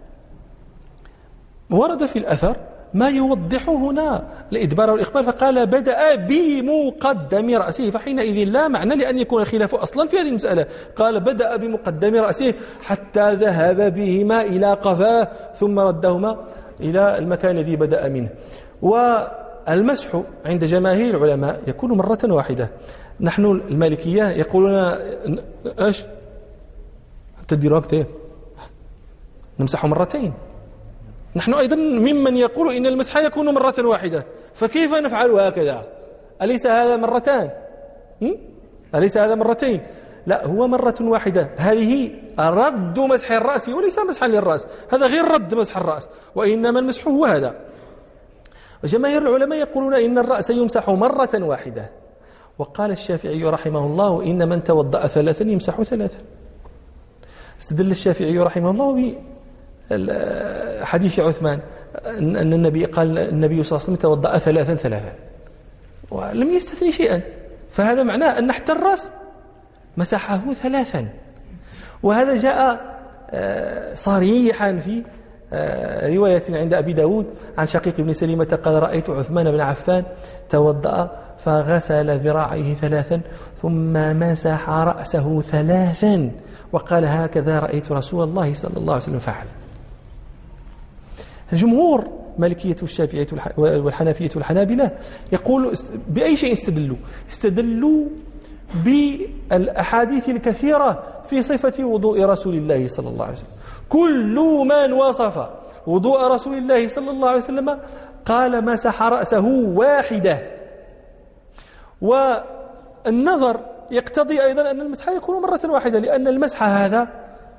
ورد في الأثر ما يوضح هنا الإدبار والإقبال، فقال بدأ بمقدم رأسه، فحينئذ لا معنى لأن يكون الخلاف أصلا في هذه المسألة. قال بدأ بمقدم رأسه حتى ذهب بهما إلى قفاه ثم ردهما إلى المكان الذي بدأ منه. والمسح عند جماهير العلماء يكون مرة واحدة. نحن المالكية يقولون ايش تديروا هكذا نمسح مرتين، نحن أيضا ممن يقول إن المسح يكون مرة واحدة، فكيف نفعل هكذا؟ أليس هذا مرتان؟ أليس هذا مرتين؟ لا، هو مرة واحدة. هذه رد مسح الرأس وليس مسحا للرأس، هذا غير رد مسح الرأس، وإنما المسح هو هذا. وجماهير العلماء يقولون إن الرأس يمسح مرة واحدة. وقال الشافعي رحمه الله إن من توضأ ثلاثا يمسح ثلاثا. استدل الشافعي رحمه الله بحديث عثمان أن النبي قال النبي صلى الله عليه وسلم توضأ ثلاثا ثلاثا ولم يستثني شيئا، فهذا معناه أن حتى الرأس مسحه ثلاثا. وهذا جاء صريحا في رواية عند أبي داود عن شقيق بن سليمة قال رأيت عثمان بن عفان توضأ فغسل ذراعيه ثلاثا ثم مسح رأسه ثلاثا وقال هكذا رأيت رسول الله صلى الله عليه وسلم فعل. الجمهور مالكية والشافعية والحنفية والحنابلة يقول بأي شيء استدلوا؟ استدلوا بالأحاديث الكثيرة في صفة وضوء رسول الله صلى الله عليه وسلم. كل من وصف وضوء رسول الله صلى الله عليه وسلم قال مسح رأسه واحدة. والنظر يقتضي أيضا أن المسح يكون مرة واحدة، لأن المسح هذا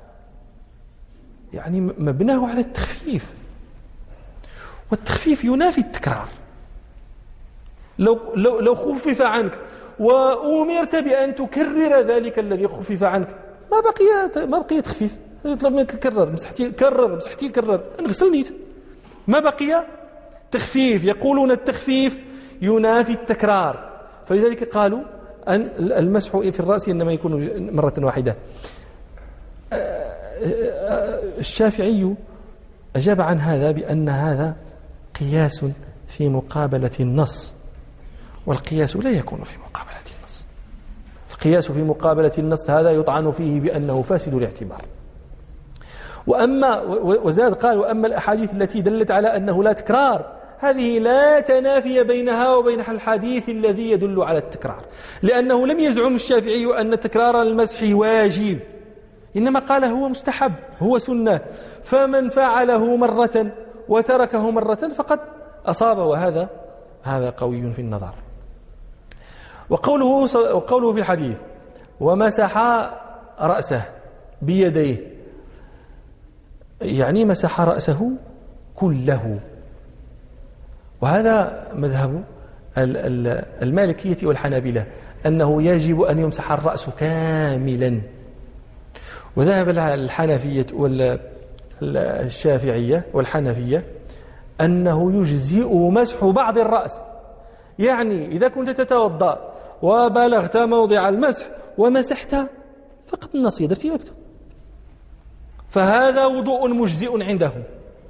يعني مبناه على التخفيف، والتخفيف ينافي التكرار. لو, لو, لو خفف عنك وأمرت بأن تكرر ذلك الذي خفف عنك ما بقي ما بقي تخفيف، يطلب منك تكرر مسحتي كرر مسحتي كرر نغسل نيت، ما بقي تخفيف. يقولون التخفيف ينافي التكرار، فلذلك قالوا أن المسح في الرأس إنما يكون مرة واحدة. الشافعي أجاب عن هذا بأن هذا قياس في مقابلة النص، والقياس لا يكون في مقابلة النص. القياس في مقابلة النص هذا يطعن فيه بأنه فاسد الاعتبار. وأما وزاد قال وأما الأحاديث التي دلت على أنه لا تكرار هذه لا تنافي بينها وبين الحديث الذي يدل على التكرار، لأنه لم يزعم الشافعي أن تكرار المسح واجب، إنما قال هو مستحب هو سنة، فمن فعله مرة وتركه مرة فقد أصاب، وهذا هذا قوي في النظر. وقوله, وقوله في الحديث ومسح رأسه بيديه يعني مسح رأسه كله، وهذا مذهب المالكية والحنابلة أنه يجب أن يمسح الرأس كاملا. وذهب الحنفية والشافعية والحنفية أنه يجزئ مسح بعض الرأس، يعني إذا كنت تتوضأ وبلغت موضع المسح ومسحت فقط النصية درتي يكتب، فهذا وضوء مجزئ عندهم.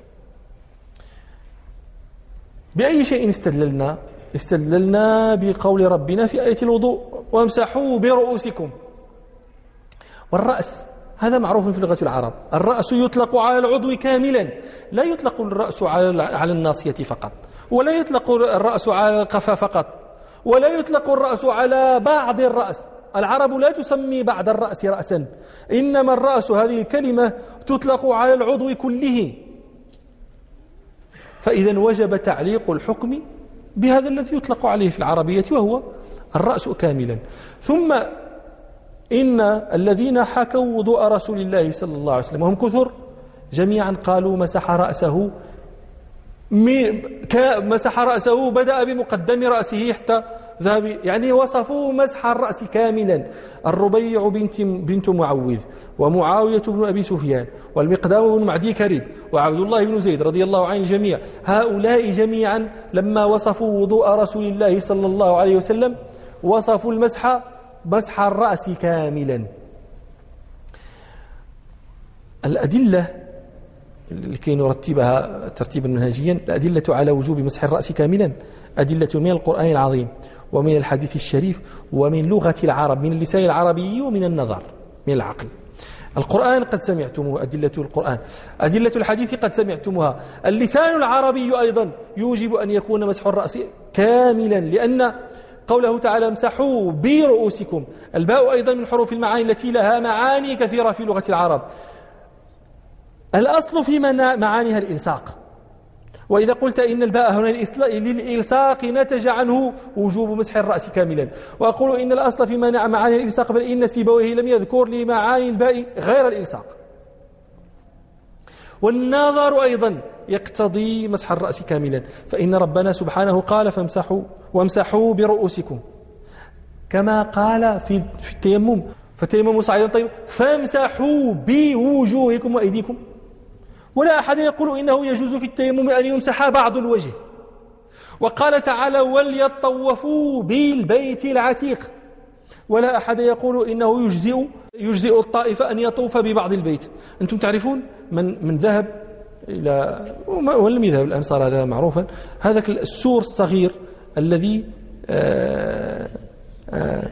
بأي شيء استدللنا؟ استدللنا بقول ربنا في آية الوضوء وامسحوا برؤوسكم. والرأس هذا معروف في لغة العرب، الرأس يطلق على العضو كاملا، لا يطلق الرأس على الناصية فقط، ولا يطلق الرأس على القفا فقط، ولا يطلق الرأس على بعض الرأس. العرب لا تسمي بعض الرأس رأسا، إنما الرأس هذه الكلمة تطلق على العضو كله. فإذا وجب تعليق الحكم بهذا الذي يطلق عليه في العربية وهو الرأس كاملا. ثم إن الذين حكوا وضوء رسول الله صلى الله عليه وسلم وهم كثر جميعا قالوا مسح رأسه مسح رأسه بدأ بمقدم رأسه حتى ذهب يعني وصفوا مسح الرأس كاملا. الربيع بنت بنت معوذ، ومعاوية بن أبي سفيان، والمقدام بن معدي كريب، وعبد الله بن زيد رضي الله عن الجميع، هؤلاء جميعا لما وصفوا وضوء رسول الله صلى الله عليه وسلم وصفوا المسح مسح الرأس كاملا. الأدلة لكي نرتبها ترتيبا منهجيا، الأدلة على وجوب مسح الرأس كاملا أدلة من القرآن العظيم ومن الحديث الشريف ومن لغة العرب، من اللسان العربي ومن النظر من العقل. القرآن قد سمعتموه، أدلة القرآن. أدلة الحديث قد سمعتموها. اللسان العربي أيضا يوجب أن يكون مسح الرأس كاملا، لأن قوله تعالى امسحوا برؤوسكم، الباء أيضا من حروف المعاني التي لها معاني كثيرة في لغة العرب. الأصل في معانيها الإلصاق، وإذا قلت إن الباء هنا للإلصاق نتج عنه وجوب مسح الرأس كاملا. وأقول إن الأصل في معاني الإلصاق بل إن سيبويه لم يذكر لمعاني الباء غير الإلصاق. والنظر أيضا يقتضي مسح الرأس كاملا، فإن ربنا سبحانه قال فامسحوا وامسحوا برؤوسكم، كما قال في التيمم فالتيمم صعيدا طيب فامسحوا بوجوهكم وأيديكم. ولا أحد يقول إنه يجوز في التيمم أن يمسح بعض الوجه. وقال تعالى وليطوفوا بالبيت العتيق، ولا أحد يقول إنه يجزئ يجزئ الطائف أن يطوف ببعض البيت. أنتم تعرفون من من ذهب إلى ولم يذهب الآن صار هذا معروفا، هذا السور الصغير الذي آآ آآ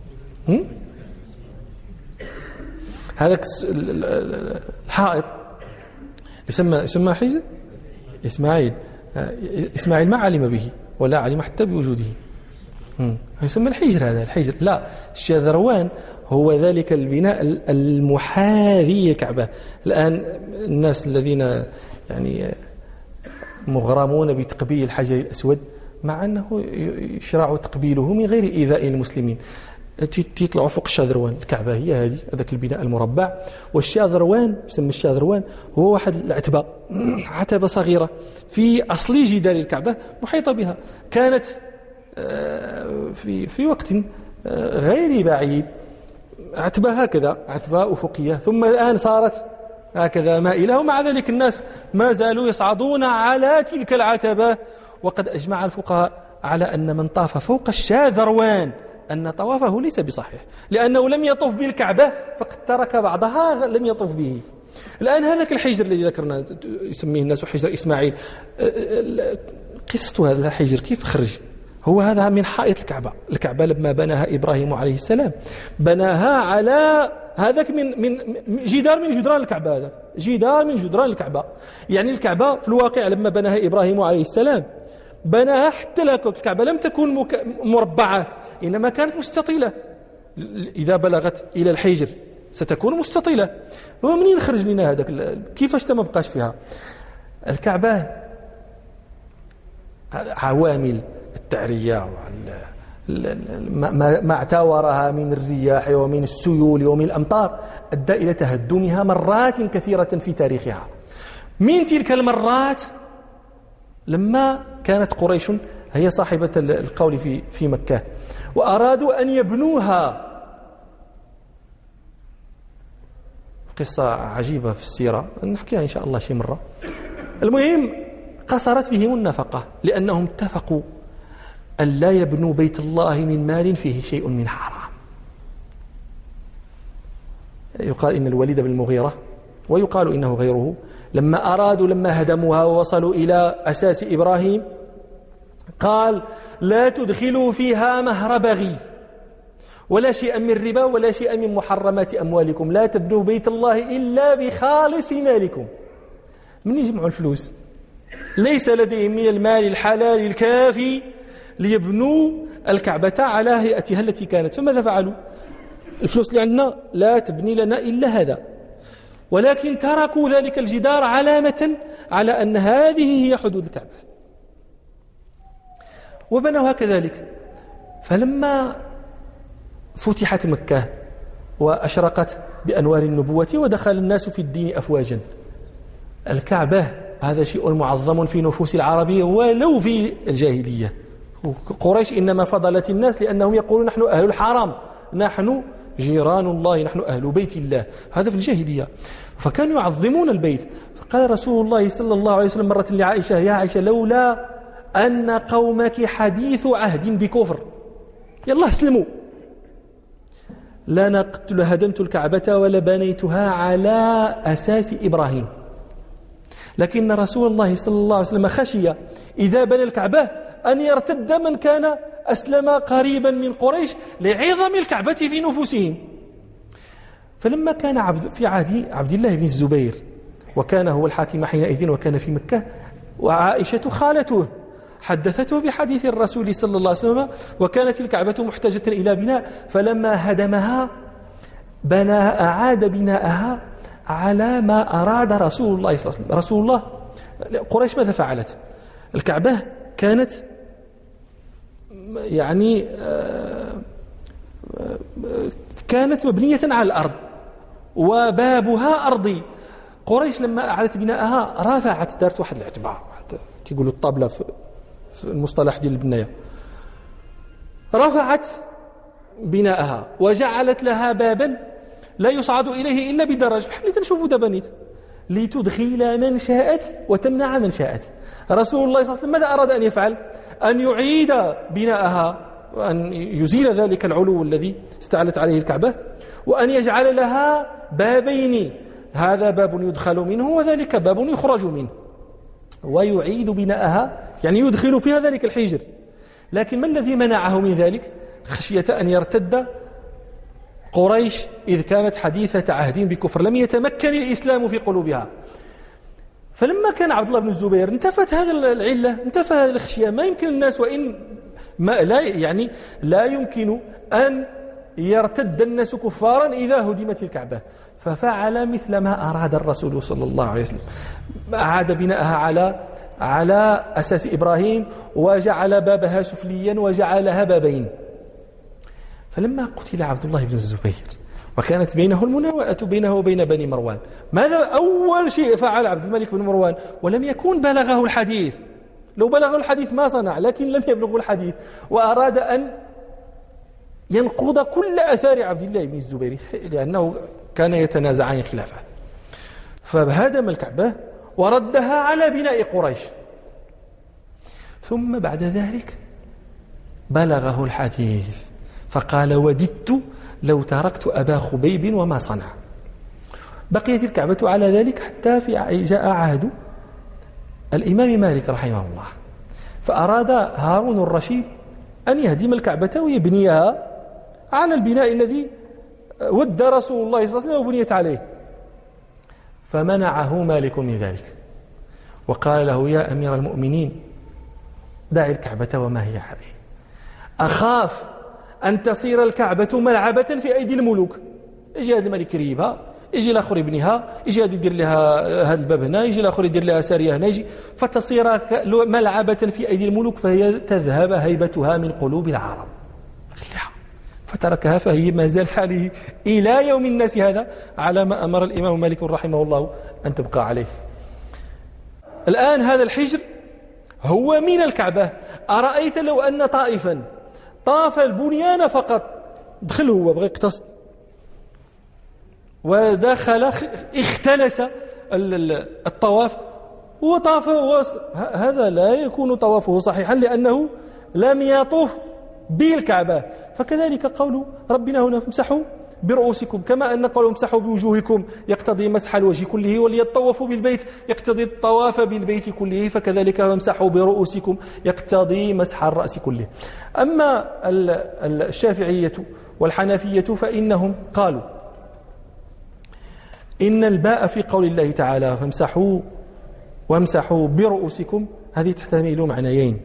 هذا الحائط يسمى يسمى حجر إسماعيل. إسماعيل ما علم به ولا علم حتى بوجوده، يسمى الحجر. هذا الحجر لا، الشاذروان هو ذلك البناء المحاذي الكعبة. الآن الناس الذين يعني مغرمون بتقبيل الحجر الأسود، مع أنه يشرع تقبيله من غير إيذاء المسلمين، تطلعوا فوق الشاذروان. الكعبة هي هذه، هذاك البناء المربع. والشاذروان يسمى الشاذروان هو واحد العتبة، عتبة صغيرة في أصل جدار الكعبة محيطة بها، كانت في في وقت غير بعيد عتبة هكذا، عتبة أفقية، ثم الآن صارت هكذا مائلة، ومع ذلك الناس ما زالوا يصعدون على تلك العتبة. وقد أجمع الفقهاء على أن من طاف فوق الشاذروان أن طوافه ليس بصحيح، لأنه لم يطف بالكعبة فقد ترك بعضها لم يطف به. الآن هذاك الحجر الذي ذكرنا يسميه الناس حجر إسماعيل، قصة هذا الحجر كيف خرج؟ هو هذا من حائط الكعبة. الكعبة لما بناها إبراهيم عليه السلام بناها على هذاك من من جدار من جدران الكعبة، هذا جدار من جدران الكعبة. يعني الكعبة في الواقع لما بناها إبراهيم عليه السلام بناها حتى الكعبة لم تكن مك... مربعة، إنما كانت مستطيلة. إذا بلغت إلى الحجر ستكون مستطيلة. ومنين خرج لنا هذاك؟ كيفاش ما بقاش فيها الكعبة؟ عوامل التعرية ما اعتورها من الرياح ومن السيول ومن الأمطار أدى إلى تهدمها مرات كثيرة في تاريخها. من تلك المرات لما كانت قريش هي صاحبة القول في في مكة وأرادوا أن يبنوها. قصة عجيبة في السيرة نحكيها إن شاء الله شي مرة. المهم قصرت بهم النفقة لأنهم اتفقوا أن لا يبنوا بيت الله من مال فيه شيء من حرام. يقال إن الوليد بن المغيرة ويقال إنه غيره لما أرادوا لما هدموها ووصلوا إلى أساس إبراهيم قال لا تدخلوا فيها مهر بغي ولا شيئا من ربا ولا شيئا من محرمات أموالكم، لا تبنوا بيت الله إلا بخالص مالكم. من يجمعوا الفلوس؟ ليس لديهم من المال الحلال الكافي ليبنوا الكعبة على هيئتها التي كانت. فماذا فعلوا؟ الفلوس اللي عندنا لا تبني لنا إلا هذا، ولكن تركوا ذلك الجدار علامة على أن هذه هي حدود الكعبة وبنوها كذلك. فلما فتحت مكة وأشرقت بأنوار النبوة ودخل الناس في الدين أفواجا، الكعبة هذا شيء معظم في نفوس العربية ولو في الجاهلية، قريش إنما فضلت الناس لأنهم يقولون نحن أهل الحرم، نحن جيران الله، نحن أهل بيت الله، هذا في الجاهلية، فكانوا يعظمون البيت. فقال رسول الله صلى الله عليه وسلم مرة لعائشة: يا عائشة لولا أن قومك حديث عهد بكفر يلا اسلموا لنقت لهدمت الكعبة ولبنيتها على أساس إبراهيم. لكن رسول الله صلى الله عليه وسلم خشي إذا بنى الكعبة أن يرتد من كان أسلم قريبا من قريش لعظم الكعبة في نفوسهم. فلما كان عبد في عهد عبد الله بن الزبير وكان هو الحاكم حينئذ وكان في مكة، وعائشة خالته حدثته بحديث الرسول صلى الله عليه وسلم، وكانت الكعبة محتاجة إلى بناء، فلما هدمها بنى أعاد بناءها على ما أراد رسول الله صلى الله عليه وسلم. رسول الله قريش ماذا فعلت؟ الكعبة كانت يعني كانت مبنية على الأرض وبابها أرضي. قريش لما أعادت بناءها رفعت، دارت واحد العتبة، تيقولوا الطابلة في المصطلح ديال البناية، رفعت بناءها وجعلت لها بابا لا يصعد إليه إلا بدرج، بحال اللي تنشوفوا دابا نيت، لتدخل من شاءت وتمنع من شاءت. رسول الله صلى الله عليه وسلم ماذا أراد أن يفعل؟ أن يعيد بناءها وأن يزيل ذلك العلو الذي استعلت عليه الكعبة، وأن يجعل لها بابين، هذا باب يدخل منه وذلك باب يخرج منه، ويعيد بناءها يعني يدخل فيها ذلك الحجر. لكن ما الذي منعه من ذلك؟ خشية أن يرتد قريش إذ كانت حديثة عهد بكفر، لم يتمكن الإسلام في قلوبها. فلما كان عبد الله بن الزبير انتفت هذا العلة، انتفى هذه الخشية. ما يمكن الناس وإن ما لا يعني لا يمكن أن يرتد الناس كفارا إذا هدمت الكعبة، ففعل مثل ما أراد الرسول صلى الله عليه وسلم، أعاد بناءها على على أساس إبراهيم، وجعل بابها سفليا وجعلها بابين. فلما قتل عبد الله بن الزبير وكانت بينه المناوئة بينه وبين بني مروان، ماذا أول شيء فعل عبد الملك بن مروان؟ ولم يكن بلغه الحديث، لو بلغه الحديث ما صنع، لكن لم يبلغه الحديث، وأراد أن ينقض كل أثار عبد الله بن الزبير لأنه كان يتنازعان خلافه. فهدم الكعبة وردها على بناء قريش. ثم بعد ذلك بلغه الحديث فقال: وددت لو تركت أبا خبيب وما صنع. بقيت الكعبة على ذلك حتى في جاء عهد الإمام مالك رحمه الله، فأراد هارون الرشيد أن يهدم الكعبة ويبنيها على البناء الذي ود رسول الله صلى الله عليه وسلم وبنيت عليه، فمنعه مالك من ذلك وقال له: يا أمير المؤمنين دع الكعبة وما هي عليه، أخاف أن تصير الكعبة ملعبة في أيدي الملوك، يجي هذا الملك يريبها، يجي الآخر يبنيها، يجي هذا يدير لها هذا الباب هنا، يجي الآخر يدير لها سارية هنا، يجي فتصير ملعبة في أيدي الملوك فهي تذهب هيبتها من قلوب العرب. فتركها، فهي ما زالت عليه إلى يوم الناس هذا على ما أمر الإمام مالك رحمه الله أن تبقى عليه. الآن هذا الحجر هو من الكعبة. أرأيت لو أن طائفا طاف البنيان فقط، دخل هو بغى يقتصد ودخل اختلس الطواف وطاف، هذا لا يكون طوافه صحيحا لأنه لم يطوف بالكعبة. فكذلك قول ربنا هنا: فامسحوا برؤوسكم، كما أن قولوا امسحوا بوجوهكم يقتضي مسح الوجه كله، وليطوفوا بالبيت يقتضي الطواف بالبيت كله، فكذلك فامسحوا برؤوسكم يقتضي مسح الرأس كله. أما الشافعية والحنفية فإنهم قالوا إن الباء في قول الله تعالى فامسحوا وامسحوا برؤوسكم هذه تحتمل معنيين،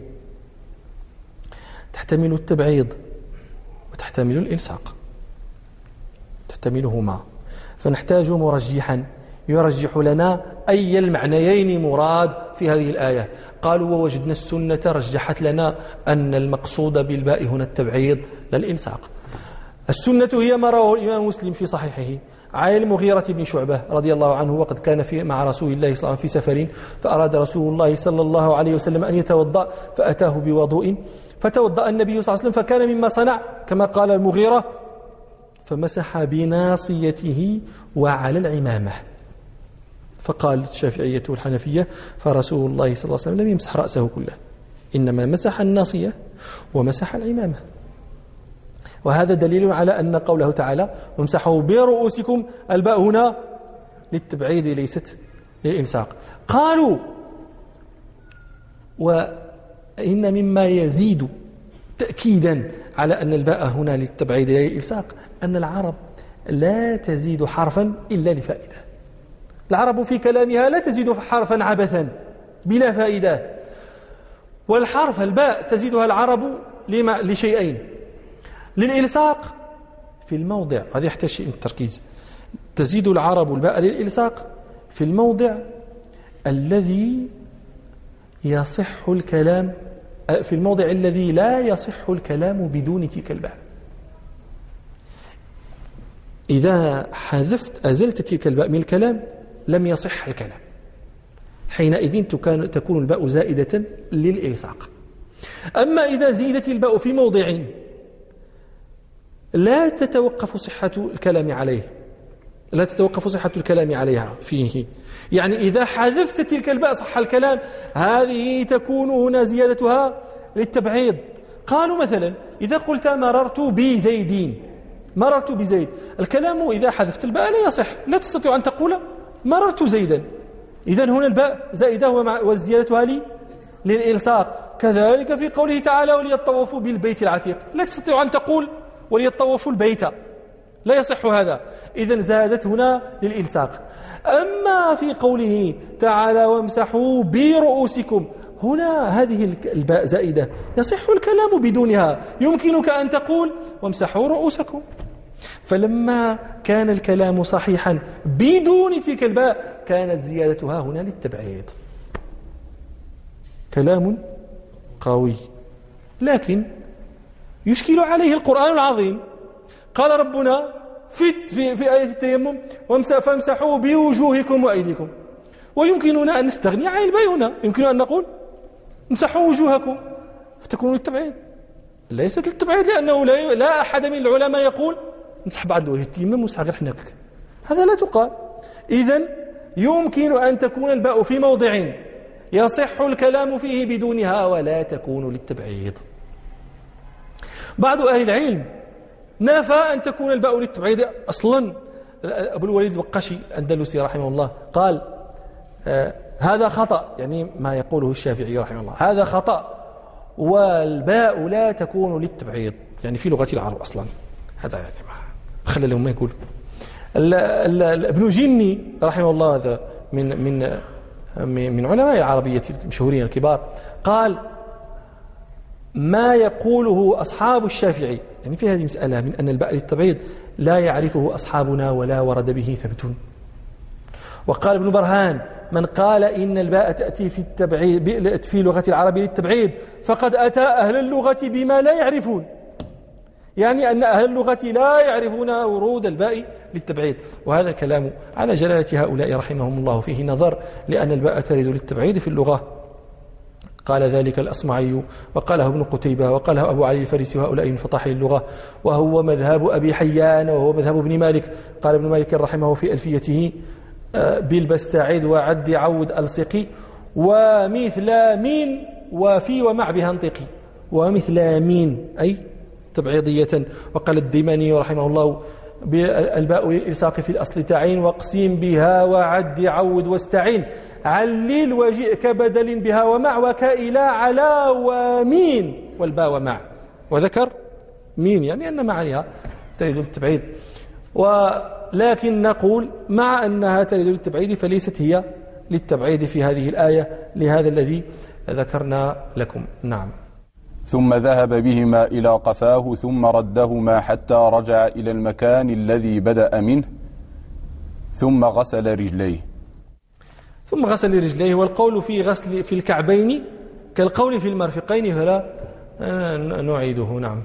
تحتمل التبعيض وتحتمل الإلصاق، تحتملهما، فنحتاج مرجحا يرجح لنا أي المعنيين مراد في هذه الآية. قالوا: ووجدنا السنة رجحت لنا أن المقصود بالباء هنا التبعيض لا الإلصاق. السنة هي ما رواه الإمام مسلم في صحيحه عن المغيرة بن شعبة رضي الله عنه، وقد كان في مع رسول الله صلى الله عليه وسلم في سفر، فأراد رسول الله صلى الله عليه وسلم أن يتوضأ فأتاه بوضوء فتوضأ النبي صلى الله عليه وسلم فكان مما صنع كما قال المغيرة فمسح بناصيته وعلى العمامة. فقال الشافعية والحنفية فرسول الله صلى الله عليه وسلم لم يمسح رأسه كله، إنما مسح الناصية ومسح العمامة. وهذا دليل على أن قوله تعالى وامسحوا برؤوسكم الباء هنا للتبعيد ليست للإلصاق. قالوا وإن مما يزيد تأكيدا على أن الباء هنا للتبعيد للإلصاق أن العرب لا تزيد حرفا إلا لفائدة. العرب في كلامها لا تزيد حرفا عبثا بلا فائدة، والحرف الباء تزيدها العرب لشيئين: للإلصاق في الموضع، هذا يحتاج من التركيز، تزيد العرب الباء للإلصاق في الموضع الذي يصح الكلام، في الموضع الذي لا يصح الكلام بدون تلك الباء. إذا حذفت أزلت تلك الباء من الكلام لم يصح الكلام، حينئذ تكون الباء زائدة للإلصاق. أما إذا زيدت الباء في موضع لا تتوقف صحة الكلام عليه، لا تتوقف صحة الكلام عليها فيه، يعني إذا حذفت تلك الباء صح الكلام، هذه تكون هنا زيادتها للتبعيض. قالوا مثلا إذا قلت مررت بزيدين، مررت بزيد، الكلام إذا حذفت الباء لا يصح، لا تستطيع أن تقول مررت زيدا، إذن هنا الباء زائدة والزيادة لي للإلصاق. كذلك في قوله تعالى وليطوفوا بالبيت العتيق، لا تستطيع أن تقول وليطوفوا البيت، لا يصح هذا، إذن زادت هنا للإلصاق. أما في قوله تعالى وامسحوا برؤوسكم، هنا هذه الباء زائدة يصح الكلام بدونها، يمكنك أن تقول وامسحوا رؤوسكم. فلما كان الكلام صحيحا بدون تلك الباء كانت زيادتها هنا للتبعيض. كلام قوي، لكن يشكل عليه القرآن العظيم. قال ربنا في في في آية التيمم فامسحوا بوجوهكم وأيديكم، ويمكننا أن نستغني عن الباء هنا، يمكن أن نقول امسحوا وجوهكم فتكون للتبعيض، ليست للتبعيض، لأنه لا, لا أحد من العلماء يقول امسح بعض الوجه التيمم وامسح غير حناكك، هذا لا تقال. إذن يمكن أن تكون الباء في موضع يصح الكلام فيه بدونها ولا تكون للتبعيض. بعض أهل العلم نفى أن تكون الباء للتبعيض أصلا. أبو الوليد الوقاشي الأندلسي رحمه الله قال آه هذا خطأ، يعني ما يقوله الشافعي رحمه الله هذا خطأ، والباء لا تكون للتبعيض، يعني في لغة العرب أصلا، هذا يعني ما خلى لهم ما يقول. ابن جني رحمه الله هذا من من من علماء العربية المشهورين الكبار قال ما يقوله أصحاب الشافعي يعني في هذه المسألة من أن الباء للتبعيض لا يعرفه أصحابنا ولا ورد به ثبت. وقال ابن برهان من قال إن الباء تأتي في التبعيض في لغة العرب للتبعيض فقد أتى أهل اللغة بما لا يعرفون، يعني أن أهل اللغة لا يعرفون ورود الباء للتبعيض. وهذا الكلام على جلالة هؤلاء رحمهم الله فيه نظر، لأن الباء ترد للتبعيض في اللغة. قال ذلك الأصمعي وقاله ابن قتيبة وقاله أبو علي الفارسي وهؤلاء من فطاحل اللغة، وهو مذهب أبي حيان وهو مذهب ابن مالك. قال ابن مالك رحمه في ألفيته بالبستعيد وعد عود ألصقي ومثل مين وفي ومع بها انطقي، ومثل مين أي تبعيضية. وقال الديماني رحمه الله الباء للإلصاق في الأصل تعين واقسم بها وعد عود واستعين علل وجئك بدل بها ومع وكائلا على ومين والباء ومع، وذكر مين يعني أن معانيها تريد للتبعيد. ولكن نقول مع أنها تريد للتبعيد فليست هي للتبعيد في هذه الآية لهذا الذي ذكرنا لكم. نعم. ثم ذهب بهما إلى قفاه ثم ردهما حتى رجع إلى المكان الذي بدأ منه ثم غسل رجليه. ثم غسل رجليه، والقول في غسل في الكعبين كالقول في المرفقين فلا نعيده. نعم.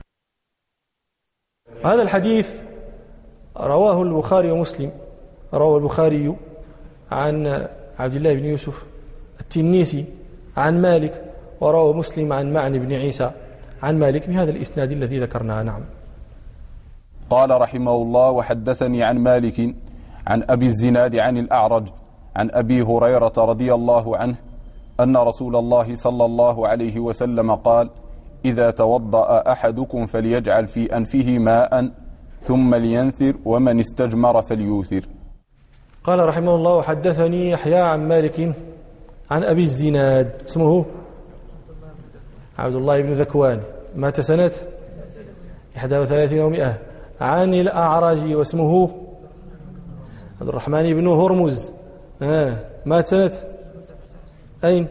هذا الحديث رواه البخاري ومسلم، رواه البخاري عن عبد الله بن يوسف التنيسي عن مالك، ورواه مسلم عن معن بن عيسى عن مالك بهذا الإسناد الذي ذكرناه. نعم. قال رحمه الله: وحدثني عن مالك عن أبي الزناد عن الأعرج عن أبي هريرة رضي الله عنه أن رسول الله صلى الله عليه وسلم قال: إذا توضأ أحدكم فليجعل في أنفه ماء ثم لينثر ومن استجمر فليوثر. قال رحمه الله: وحدثني يحيى عن مالك عن أبي الزناد اسمه عبد الله بن ذكوان مات سنة إحدى وثلاثين ومئة عن الأعرج واسمه عبد الرحمن بن هرمز آه. مات سنة أين؟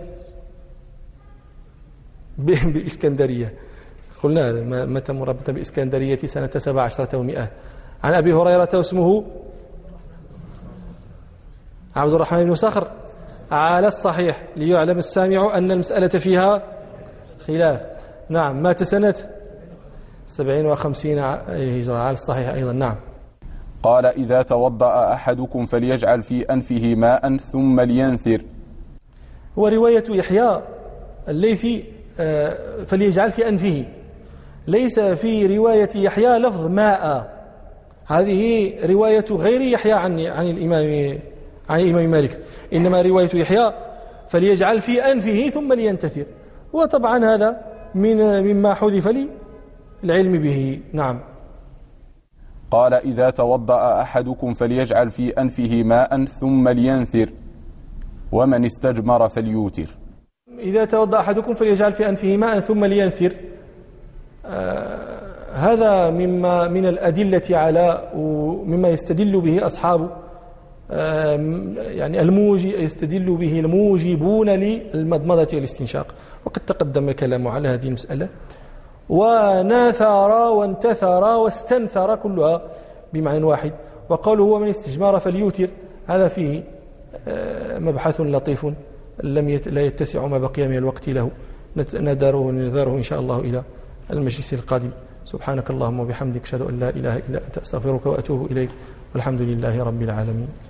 بإسكندرية. قلنا هذا متى مربطا بإسكندرية سنة سبع عشرة ومئة. عن أبي هريرة واسمه عبد الرحمن بن صخر على الصحيح، ليعلم السامع أن المسألة فيها خلاف. نعم. مات سنة سبعين وخمسين هجرة على الصحيح أيضا. نعم. قال: إذا توضأ أحدكم فليجعل في أنفه ماء ثم لينثر. ورواية يحيى الليثي فليجعل في أنفه، ليس في رواية يحيى لفظ ماء، هذه رواية غير يحيى عن عن الإمام عن الإمام مالك، إنما رواية يحيى فليجعل في أنفه ثم لينتثر، وطبعا هذا من مما حذف لي العلم به. نعم. قال: إذا توضأ أحدكم فليجعل في أنفه ماء ثم لينثر ومن استجمر فليوتر. إذا توضأ أحدكم فليجعل في أنفه ماء ثم لينثر، آه هذا مما من الأدلة على ومما يستدل به أصحاب آه يعني الموجي يستدل به الموجبون للمضمضة والاستنشاق، وقد تقدم الكلام على هذه المسألة. وناثر وانتثر واستنثر كلها بمعنى واحد. وقوله هو من استجمار فليوتر، هذا فيه آه مبحث لطيف لم يت... لا يتسع ما بقي من الوقت له، نداره ونذاره إن شاء الله إلى المجلس القادم. سبحانك اللهم وبحمدك أشهد أن لا إله إلا أنت أستغفرك وأتوب إليك، والحمد لله رب العالمين.